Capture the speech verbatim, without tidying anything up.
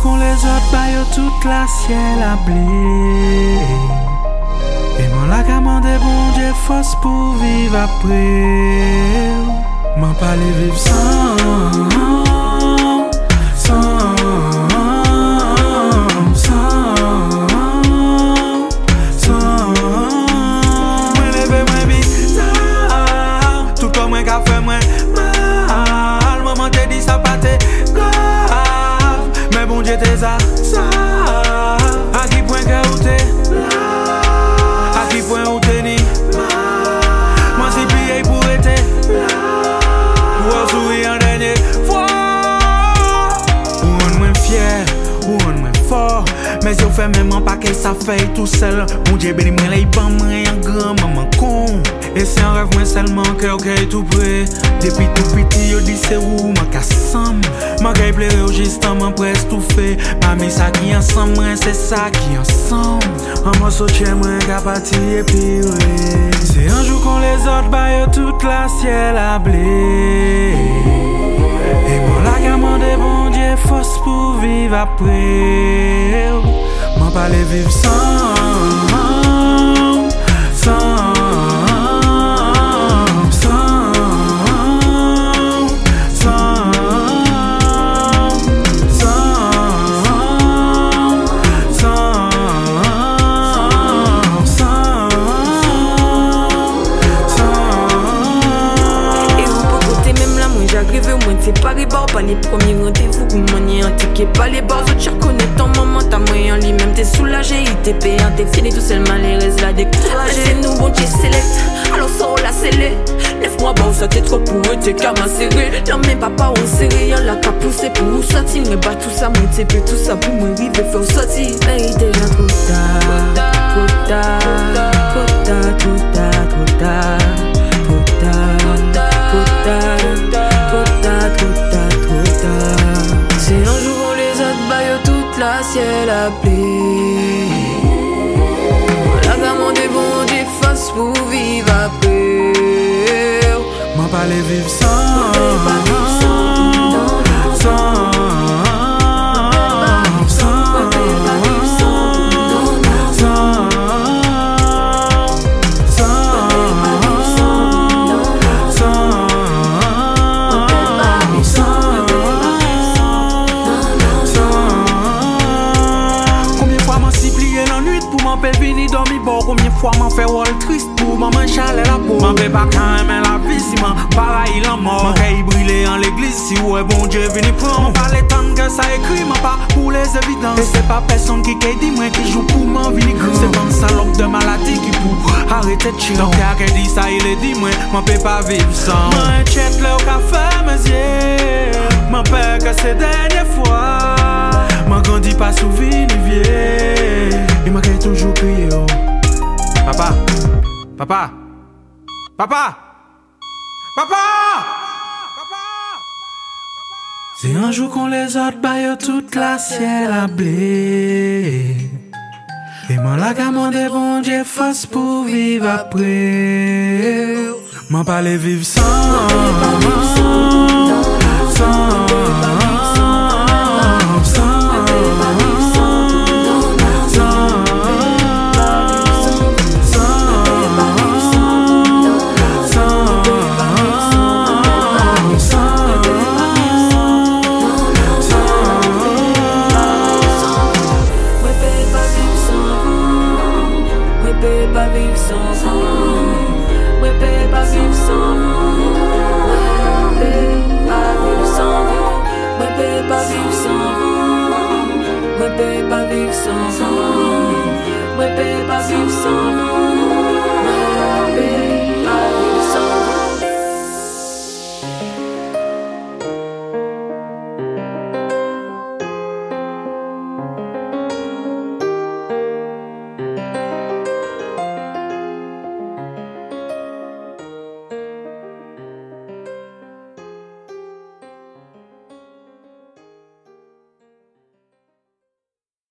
qu'on les autres baille toute la ciel à blé. Et mon la commande bon Dieu force pour vivre après. M'en pas les vivre sans, sans, sans, sans. Moi lever moi bizarre, tout comme moi qu'a fait moi mal. Maman te dit ça pas te grave, mais bon Dieu t'es ça, ça. À qui point que où t'es là, à qui point où t'es ni moi si payé pour être là. Pour sourire en dernière fois. Ou on moins fier, ou on moins fort. Mais si on fait même pas qu'elle ça fait tout seul. Mon Dieu béni moi les pas moi un grand maman con. Et c'est un rêve moi seulement que ok tout près. Depuis tout petit yo dit c'est où ma cassam. Ma caille plaire au justement presque tout fait. Mami ça qui ensemble moi c'est ça qui ensemble. Un morceau de chez moi capati et puis ouais. C'est un jour qu'on les autres baille toute la ciel à blé. Et mon la commande bon Dieu force pour vivre après. M'en pas les vivre sans, sans. C'est pas les bars, pas les premiers rendez-vous. Ou manier un ticket, pas les bars. Autres chers connaissent ton maman, t'as moyen lui même t'es soulagé. Il t'est payé, t'es fini tout seul, malheureuse la découragée. C'est nous, bon Dieu select, alors sort la scellée. Lève moi bas, ça t'es trop pour eux, t'es qu'à m'asserrer. Non mais papa, on serré, y'en l'a qu'à pousser pour vous sortir. Mais bah tout ça, moi t'es plus tout ça pour me river, faut sortir. Mais il est déjà trop tard, trop tard, trop tard, trop tard, trop tard, trop tard, trop tard, trop tard. C'est un jour où les autres baillent toute la ciel à blé. La gamme des bons des faces pour vivre après. M'en pas les vivre sans, sans. Combien fois m'en fait wall triste pour maman chalet la peau. M'en fait pas quand même la vie si m'en pareil la mort. M'en caille brûler en l'église si ouais bon Dieu venu prendre. M'en pas les temps que ça écrit m'en pas pour les évidences. Et c'est pas personne qui dit moi qui joue pour m'en venir grand. C'est pas un salope de maladie qui pour arrêter de chier. Donc y'a qui dit ça il est dit moi m'en peut pas vivre sans. M'en check le café mes yeux. M'en peur que c'est dernière fois. M'en grandit pas souvenir vieux. Il m'a toujours crié oh. Papa, papa, papa, papa, papa. C'est un jour qu'on les autres baille toute la ciel à blé. Et moi la commande bon Dieu force pour vivre après. M'en pas les vivre sans, sans. Pas vivre sans vous,